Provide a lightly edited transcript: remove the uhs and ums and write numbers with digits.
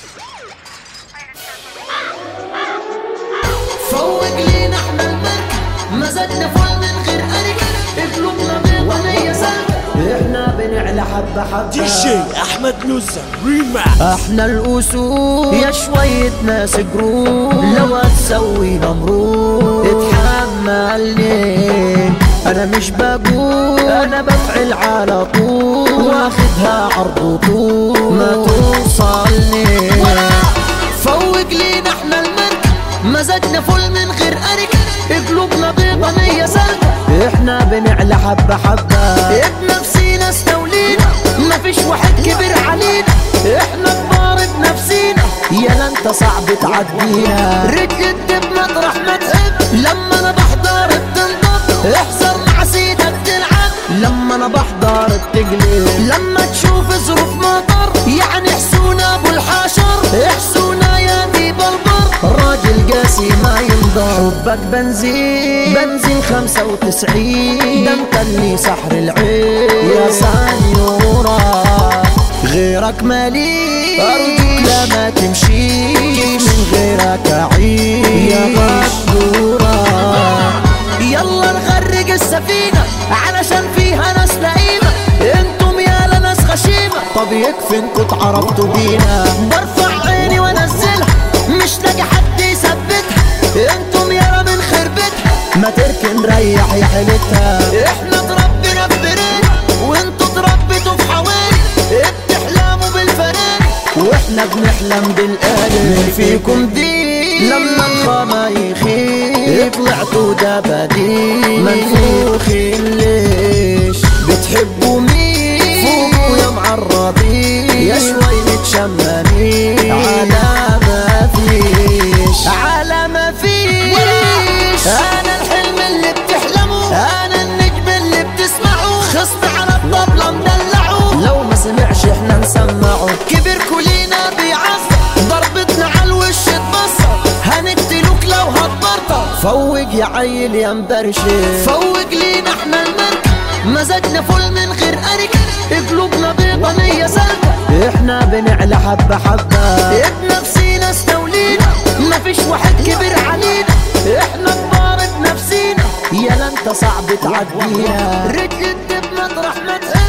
فوق لينا احنا المركب، مزجنا فل من غير أركب، قلوبنا بيضانية سالكة، احنا بنعلى حبة حبة. دي جي احمد نوسة ريماكس. احنا الأسود يا شوية ناس جروب، لو هتسوي نمرود اتحملني، انا مش بقول انا بفعل على طول، واخدها عرض طول ما توصلني. فوق لينا احنا المركب، مزجنا فل من غير أركب، قلوبنا بيضانية سالكة، احنا بنعلى حبة حبة، بنفسينا استولينا، مفيش واحد كبير علينا، احنا كبار بنفسينا، يالا انت صعب تعدينا. رجل الدب مطرح ما تحب، لما انا بحضر بتنضب، احذر مع سيدك تلعب، لما انا بحضر بتقلب، لما تشوف ظروف مطر يعني احسونا ابو الحشر، احسونا يا ذيب البر، راجل قاسي ما ينضر. حبك بنزين 95، ده انت اللي سحر العين يا سانيورا، غيرك ماليش، أرجوك لا ما تمشيش، من غيرك أعيش يا غدورة. يلا نغرق السفينة علشان فيها ناس لئيمة، انتم يالا ناس غشيمة، طب يكفي انكوا اتعرفتوا بينا، برفع عيني وانزلها مش لاقي حد يثبتها، انتم يالا من خربتها، ما تركن ريح يا حيلتها. احنا اتربينا في برينا وانتوا اتربيتوا في حوالي، بتحلموا بالفراري واحنا بنحلم بالآلي. مين فيكم دي لما الخما يخيب، طلعتوا ده بديل منفوخين ليش؟ بتحبوا مين فوقوا يا معرضين، يا شوي متشممين على ما فيش، على ما فيش. انا الحلم اللي بتحلموا، انا النجم اللي بتسمعوا، خصم على الطبلة مدلعوا، لو ما سمعش احنا نسمعه، كبر كلنا بيعصر، ضربتنا على الوش تبصر، هنقتلوك لو هتبرطر. فوق يا عيل يا مبرشم، فوق لينا احنا المركب، مزجنا فل من غير أركب، قلوبنا بيضانية سالكة، احنا بنعلى حبة حبة، بنفسينا استولينا، مفيش واحد كبير علينا، احنا كبار بنفسينا، يالا انت صعب تعدينا. رجل الدب مطرح ما تحب،